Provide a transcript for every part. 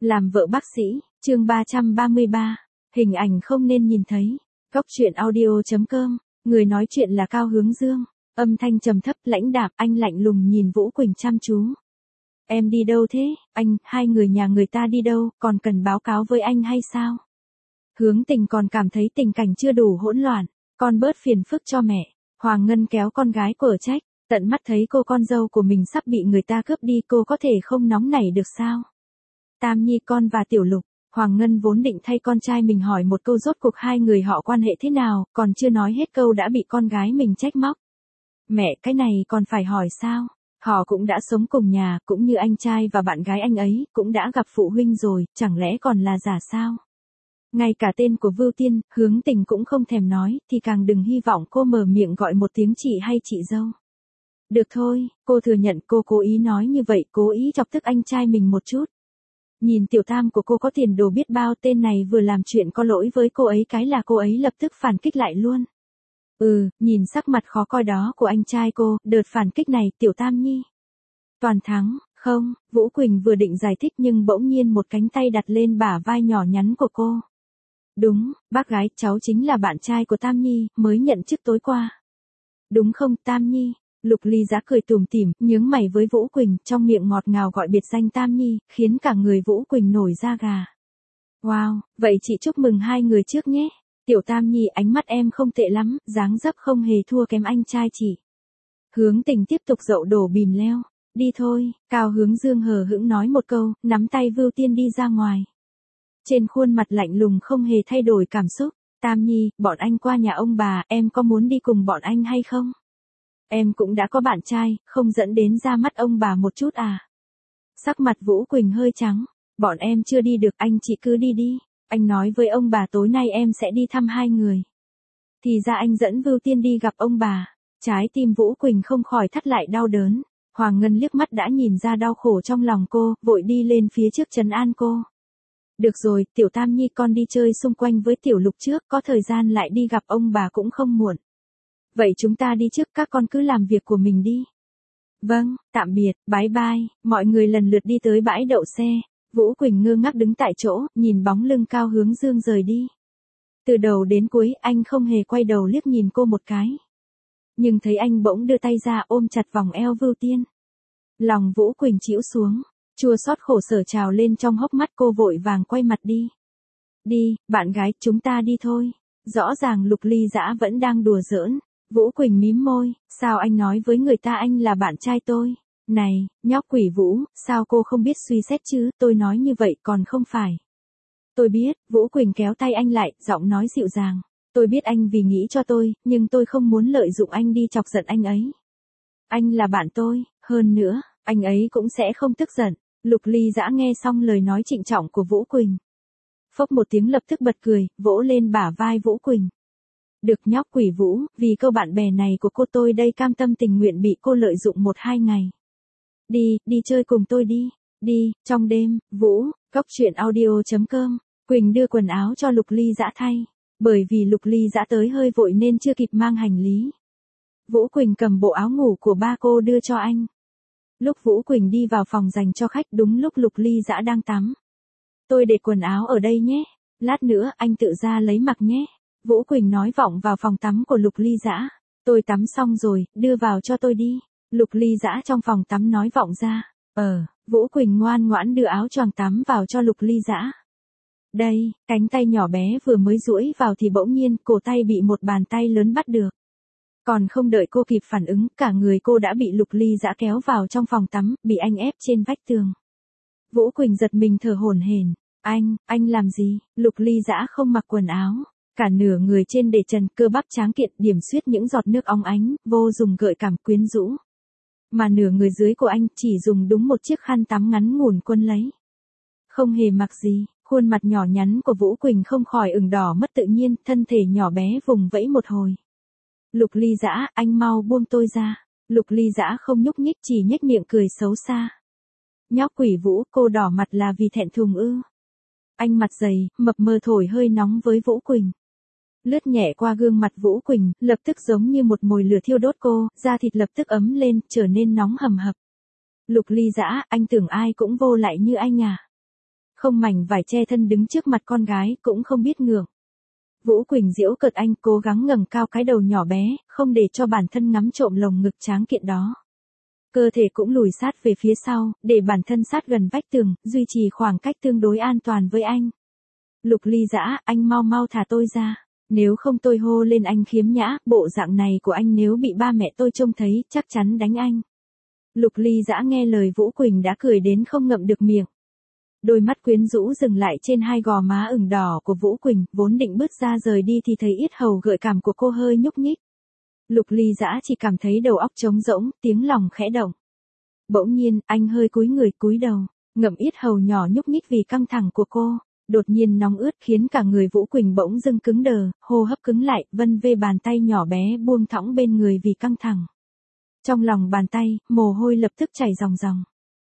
Làm vợ bác sĩ, chương 333, hình ảnh không nên nhìn thấy. Góc truyện audio.com, người nói chuyện là Cao Hướng Dương, âm thanh trầm thấp lãnh đạm, anh lạnh lùng nhìn Vũ Quỳnh chăm chú. Em đi đâu thế, anh, hai người nhà người ta đi đâu, còn cần báo cáo với anh hay sao? Hướng Tình còn cảm thấy tình cảnh chưa đủ hỗn loạn, con bớt phiền phức cho mẹ. Hoàng Ngân kéo con gái của trách, tận mắt thấy cô con dâu của mình sắp bị người ta cướp đi, cô có thể không nóng nảy được sao? Tam Nhi con và Tiểu Lục, Hoàng Ngân vốn định thay con trai mình hỏi một câu rốt cuộc hai người họ quan hệ thế nào, còn chưa nói hết câu đã bị con gái mình trách móc. Mẹ, cái này còn phải hỏi sao? Họ cũng đã sống cùng nhà, cũng như anh trai và bạn gái anh ấy, cũng đã gặp phụ huynh rồi, chẳng lẽ còn là giả sao? Ngay cả tên của Vưu Tiên, Hướng Tình cũng không thèm nói, thì càng đừng hy vọng cô mở miệng gọi một tiếng chị hay chị dâu. Được thôi, cô thừa nhận cô cố ý nói như vậy, cố ý chọc tức anh trai mình một chút. Nhìn tiểu tam của cô có tiền đồ biết bao, tên này vừa làm chuyện có lỗi với cô ấy cái là cô ấy lập tức phản kích lại luôn. Nhìn sắc mặt khó coi đó của anh trai cô, đợt phản kích này, Tiểu Tam Nhi toàn thắng, không, Vũ Quỳnh vừa định giải thích nhưng bỗng nhiên một cánh tay đặt lên bả vai nhỏ nhắn của cô. Đúng, bác gái, cháu chính là bạn trai của Tam Nhi, mới nhận chức tối qua. Đúng không, Tam Nhi? Lục Ly Dã cười tủm tỉm, nhướng mày với Vũ Quỳnh, trong miệng ngọt ngào gọi biệt danh Tam Nhi, khiến cả người Vũ Quỳnh nổi da gà. Wow, vậy chị chúc mừng hai người trước nhé. Tiểu Tam Nhi, ánh mắt em không tệ lắm, dáng dấp không hề thua kém anh trai chị. Hướng Tình tiếp tục dậu đổ bìm leo. Đi thôi, Cao Hướng Dương hờ hững nói một câu, nắm tay Vưu Tiên đi ra ngoài. Trên khuôn mặt lạnh lùng không hề thay đổi cảm xúc. Tam Nhi, bọn anh qua nhà ông bà, em có muốn đi cùng bọn anh hay không? Em cũng đã có bạn trai, không dẫn đến ra mắt ông bà một chút à? Sắc mặt Vũ Quỳnh hơi trắng. Bọn em chưa đi được, anh chị cứ đi đi. Anh nói với ông bà tối nay em sẽ đi thăm hai người. Thì ra anh dẫn Vưu Tiên đi gặp ông bà. Trái tim Vũ Quỳnh không khỏi thắt lại đau đớn. Hoàng Ngân liếc mắt đã nhìn ra đau khổ trong lòng cô, vội đi lên phía trước trấn an cô. Được rồi, Tiểu Tam Nhi, con đi chơi xung quanh với Tiểu Lục trước, có thời gian lại đi gặp ông bà cũng không muộn. Vậy chúng ta đi trước, các con cứ làm việc của mình đi. Vâng, tạm biệt, bye bye, mọi người lần lượt đi tới bãi đậu xe. Vũ Quỳnh ngơ ngác đứng tại chỗ, nhìn bóng lưng Cao Hướng Dương rời đi. Từ đầu đến cuối, anh không hề quay đầu liếc nhìn cô một cái. Nhưng thấy anh bỗng đưa tay ra ôm chặt vòng eo Vưu Tiên. Lòng Vũ Quỳnh chĩu xuống, chua xót khổ sở trào lên trong hốc mắt, cô vội vàng quay mặt đi. Đi, bạn gái, chúng ta đi thôi. Rõ ràng Lục Ly Dã vẫn đang đùa giỡn. Vũ Quỳnh mím môi, sao anh nói với người ta anh là bạn trai tôi? Này, nhóc quỷ Vũ, sao cô không biết suy xét chứ, tôi nói như vậy còn không phải. Tôi biết, Vũ Quỳnh kéo tay anh lại, giọng nói dịu dàng. Tôi biết anh vì nghĩ cho tôi, nhưng tôi không muốn lợi dụng anh đi chọc giận anh ấy. Anh là bạn tôi, hơn nữa, anh ấy cũng sẽ không tức giận. Lục Ly Dã nghe xong lời nói trịnh trọng của Vũ Quỳnh. Phốc một tiếng lập tức bật cười, vỗ lên bả vai Vũ Quỳnh. Được nhóc quỷ Vũ, vì câu bạn bè này của cô tôi đây cam tâm tình nguyện bị cô lợi dụng 1-2 ngày. Đi chơi cùng tôi đi. Đi, trong đêm, Vũ, góc truyện audio.com, Quỳnh đưa quần áo cho Lục Ly Dã thay. Bởi vì Lục Ly Dã tới hơi vội nên chưa kịp mang hành lý. Vũ Quỳnh cầm bộ áo ngủ của ba cô đưa cho anh. Lúc Vũ Quỳnh đi vào phòng dành cho khách đúng lúc Lục Ly Dã đang tắm. Tôi để quần áo ở đây nhé. Lát nữa anh tự ra lấy mặc nhé. Vũ Quỳnh nói vọng vào phòng tắm của Lục Ly Dã. Tôi tắm xong rồi, đưa vào cho tôi đi. Lục Ly Dã trong phòng tắm nói vọng ra. Vũ Quỳnh ngoan ngoãn đưa áo choàng tắm vào cho Lục Ly Dã. Đây, cánh tay nhỏ bé vừa mới duỗi vào thì bỗng nhiên cổ tay bị một bàn tay lớn bắt được. Còn không đợi cô kịp phản ứng, cả người cô đã bị Lục Ly Dã kéo vào trong phòng tắm, bị anh ép trên vách tường. Vũ Quỳnh giật mình thở hổn hển. Anh làm gì? Lục Ly Dã không mặc quần áo. Cả nửa người trên để trần, cơ bắp tráng kiện, điểm xuyết những giọt nước óng ánh, vô dùng gợi cảm quyến rũ. Mà nửa người dưới của anh chỉ dùng đúng một chiếc khăn tắm ngắn ngủn quấn lấy. Không hề mặc gì, khuôn mặt nhỏ nhắn của Vũ Quỳnh không khỏi ửng đỏ mất tự nhiên, thân thể nhỏ bé vùng vẫy một hồi. Lục Ly Dã, anh mau buông tôi ra. Lục Ly Dã không nhúc nhích, chỉ nhếch miệng cười xấu xa. Nhóc quỷ Vũ, cô đỏ mặt là vì thẹn thùng ư? Anh mặt dày, mập mờ thổi hơi nóng với Vũ Quỳnh. Lướt nhẹ qua gương mặt Vũ Quỳnh, lập tức giống như một mồi lửa thiêu đốt cô, da thịt lập tức ấm lên, trở nên nóng hầm hập. Lục Ly Dã, anh tưởng ai cũng vô lại như anh à? không mảnh vải che thân đứng trước mặt con gái cũng không biết ngượng. Vũ Quỳnh giễu cợt anh cố gắng ngẩng cao cái đầu nhỏ bé, không để cho bản thân ngắm trộm lồng ngực tráng kiện đó. Cơ thể cũng lùi sát về phía sau, để bản thân sát gần vách tường, duy trì khoảng cách tương đối an toàn với anh. Lục Ly Dã, anh mau mau thả tôi ra. Nếu không tôi hô lên anh khiếm nhã, bộ dạng này của anh nếu bị ba mẹ tôi trông thấy, chắc chắn đánh anh. Lục Ly Dã nghe lời Vũ Quỳnh đã cười đến không ngậm được miệng. Đôi mắt quyến rũ dừng lại trên hai gò má ửng đỏ của Vũ Quỳnh, vốn định bước ra rời đi thì thấy yết hầu gợi cảm của cô hơi nhúc nhích. Lục Ly Dã chỉ cảm thấy đầu óc trống rỗng, tiếng lòng khẽ động. Bỗng nhiên, anh hơi cúi người cúi đầu, ngậm yết hầu nhỏ nhúc nhích vì căng thẳng của cô. Đột nhiên nóng ướt khiến cả người Vũ Quỳnh bỗng dưng cứng đờ, hô hấp cứng lại, vân vê bàn tay nhỏ bé buông thõng bên người vì căng thẳng. Trong lòng bàn tay, mồ hôi lập tức chảy ròng ròng.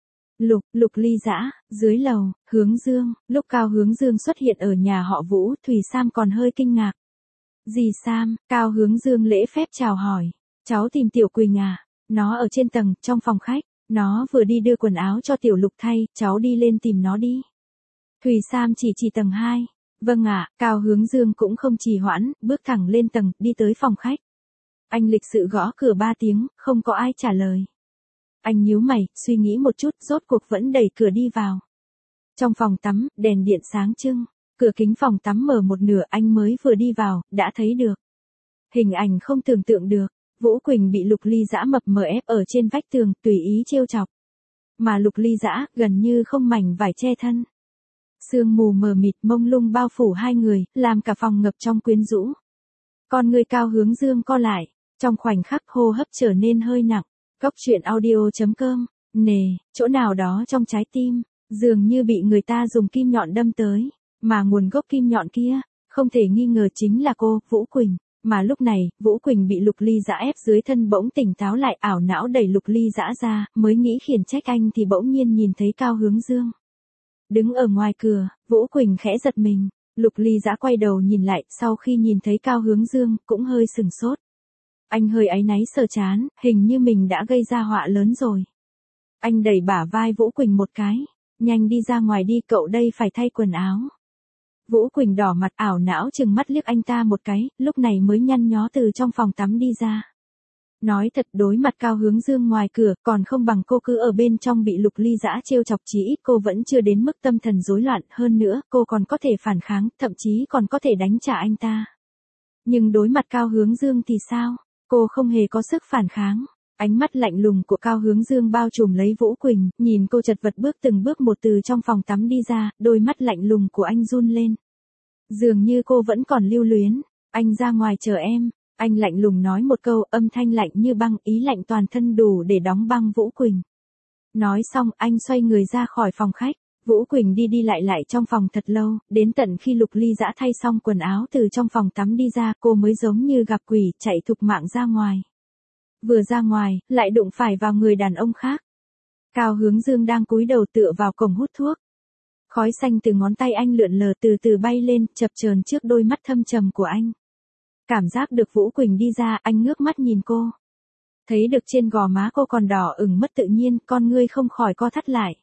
Lục Ly Dã, dưới lầu, Hướng Dương, lúc Cao Hướng Dương xuất hiện ở nhà họ Vũ, Thùy Sam còn hơi kinh ngạc. Dì Sam, Cao Hướng Dương lễ phép chào hỏi, cháu tìm Tiểu Quỳnh à, nó ở trên tầng, trong phòng khách, nó vừa đi đưa quần áo cho Tiểu Lục thay, cháu đi lên tìm nó đi. Thùy Sam chỉ tầng 2. Vâng ạ, Cao Hướng Dương cũng không trì hoãn, bước thẳng lên tầng, đi tới phòng khách. Anh lịch sự gõ cửa 3 tiếng, không có ai trả lời. Anh nhíu mày, suy nghĩ một chút, rốt cuộc vẫn đẩy cửa đi vào. Trong phòng tắm, đèn điện sáng trưng, cửa kính phòng tắm mở một nửa, anh mới vừa đi vào, đã thấy được. Hình ảnh không tưởng tượng được, Vũ Quỳnh bị Lục Ly Dã mập mờ ép ở trên vách tường, tùy ý trêu chọc. Mà Lục Ly Dã, gần như không mảnh vải che thân. Sương mù mờ mịt mông lung bao phủ hai người, làm cả phòng ngập trong quyến rũ. Con người Cao Hướng Dương co lại, trong khoảnh khắc hô hấp trở nên hơi nặng. Cốc truyện audio.com, nề, chỗ nào đó trong trái tim, dường như bị người ta dùng kim nhọn đâm tới, mà nguồn gốc kim nhọn kia, không thể nghi ngờ chính là cô, Vũ Quỳnh. Mà lúc này, Vũ Quỳnh bị Lục Ly Dã ép dưới thân bỗng tỉnh táo lại, ảo não đẩy Lục Ly Dã ra, mới nghĩ khiển trách anh thì bỗng nhiên nhìn thấy Cao Hướng Dương. Đứng ở ngoài cửa, Vũ Quỳnh khẽ giật mình, Lục Ly Dã quay đầu nhìn lại, sau khi nhìn thấy Cao Hướng Dương, cũng hơi sừng sốt. Anh hơi áy náy sờ chán, hình như mình đã gây ra họa lớn rồi. Anh đẩy bả vai Vũ Quỳnh một cái, nhanh đi ra ngoài đi, cậu đây phải thay quần áo. Vũ Quỳnh đỏ mặt ảo não chừng mắt liếc anh ta một cái, lúc này mới nhăn nhó từ trong phòng tắm đi ra. Nói thật, đối mặt Cao Hướng Dương ngoài cửa, còn không bằng cô cứ ở bên trong bị Lục Ly Dã trêu chọc, chí ít cô vẫn chưa đến mức tâm thần rối loạn, hơn nữa, cô còn có thể phản kháng, thậm chí còn có thể đánh trả anh ta. Nhưng đối mặt Cao Hướng Dương thì sao? Cô không hề có sức phản kháng. Ánh mắt lạnh lùng của Cao Hướng Dương bao trùm lấy Vũ Quỳnh, nhìn cô chật vật bước từng bước một từ trong phòng tắm đi ra, đôi mắt lạnh lùng của anh run lên. Dường như cô vẫn còn lưu luyến. Anh ra ngoài chờ em. Anh lạnh lùng nói một câu, âm thanh lạnh như băng, ý lạnh toàn thân đủ để đóng băng Vũ Quỳnh. Nói xong, anh xoay người ra khỏi phòng khách. Vũ Quỳnh đi đi lại trong phòng thật lâu, đến tận khi Lục Ly Dã thay xong quần áo từ trong phòng tắm đi ra, cô mới giống như gặp quỷ, chạy thục mạng ra ngoài. Vừa ra ngoài, lại đụng phải vào người đàn ông khác. Cao Hướng Dương đang cúi đầu tựa vào cổng hút thuốc. Khói xanh từ ngón tay anh lượn lờ từ từ bay lên, chập chờn trước đôi mắt thâm trầm của anh. Cảm giác được Vũ Quỳnh đi ra, anh ngước mắt nhìn cô. Thấy được trên gò má cô còn đỏ ửng mất tự nhiên, con ngươi không khỏi co thắt lại.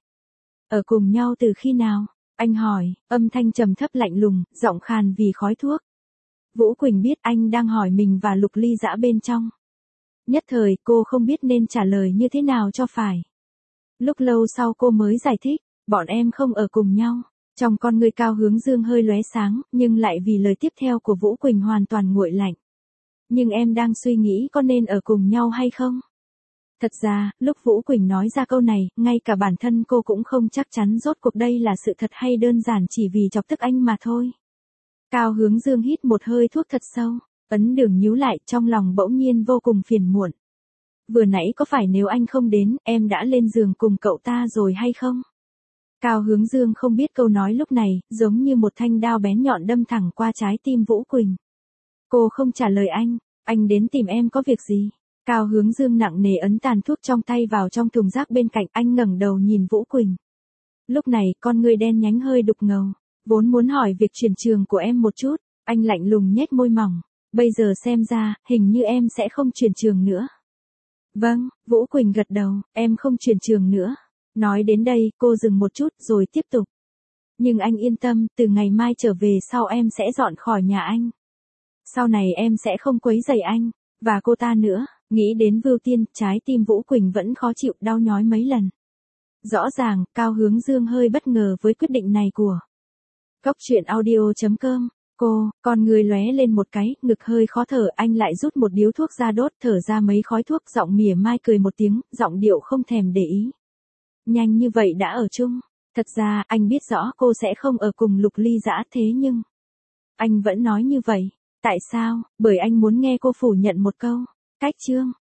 Ở cùng nhau từ khi nào? Anh hỏi, âm thanh trầm thấp lạnh lùng, giọng khàn vì khói thuốc. Vũ Quỳnh biết anh đang hỏi mình và Lục Ly Dã bên trong. Nhất thời, cô không biết nên trả lời như thế nào cho phải. Lúc lâu sau cô mới giải thích, bọn em không ở cùng nhau. Trong con người Cao Hướng Dương hơi lóe sáng, nhưng lại vì lời tiếp theo của Vũ Quỳnh hoàn toàn nguội lạnh. Nhưng em đang suy nghĩ có nên ở cùng nhau hay không? Thật ra, lúc Vũ Quỳnh nói ra câu này, ngay cả bản thân cô cũng không chắc chắn rốt cuộc đây là sự thật hay đơn giản chỉ vì chọc tức anh mà thôi. Cao Hướng Dương hít một hơi thuốc thật sâu, ấn đường nhíu lại, trong lòng bỗng nhiên vô cùng phiền muộn. Vừa nãy có phải nếu anh không đến, em đã lên giường cùng cậu ta rồi hay không? Cao Hướng Dương không biết câu nói lúc này, giống như một thanh đao bén nhọn đâm thẳng qua trái tim Vũ Quỳnh. Cô không trả lời anh đến tìm em có việc gì? Cao Hướng Dương nặng nề ấn tàn thuốc trong tay vào trong thùng rác bên cạnh, anh ngẩng đầu nhìn Vũ Quỳnh. Lúc này, con người đen nhánh hơi đục ngầu, vốn muốn hỏi việc chuyển trường của em một chút, anh lạnh lùng nhếch môi mỏng, bây giờ xem ra, hình như em sẽ không chuyển trường nữa. Vâng, Vũ Quỳnh gật đầu, em không chuyển trường nữa. Nói đến đây, cô dừng một chút rồi tiếp tục. Nhưng anh yên tâm, từ ngày mai trở về sau em sẽ dọn khỏi nhà anh. Sau này em sẽ không quấy rầy anh, và cô ta nữa. Nghĩ đến Vưu Tiên, trái tim Vũ Quỳnh vẫn khó chịu, đau nhói mấy lần. Rõ ràng, Cao Hướng Dương hơi bất ngờ với quyết định này của Cốc truyện audio.com. Con người lóe lên một cái, ngực hơi khó thở, anh lại rút một điếu thuốc ra đốt, thở ra mấy khói thuốc, giọng mỉa mai cười một tiếng, giọng điệu không thèm để ý. Nhanh như vậy đã ở chung. Thật ra, anh biết rõ cô sẽ không ở cùng Lục Ly Dã, thế nhưng anh vẫn nói như vậy. Tại sao? Bởi anh muốn nghe cô phủ nhận một câu. Cách chương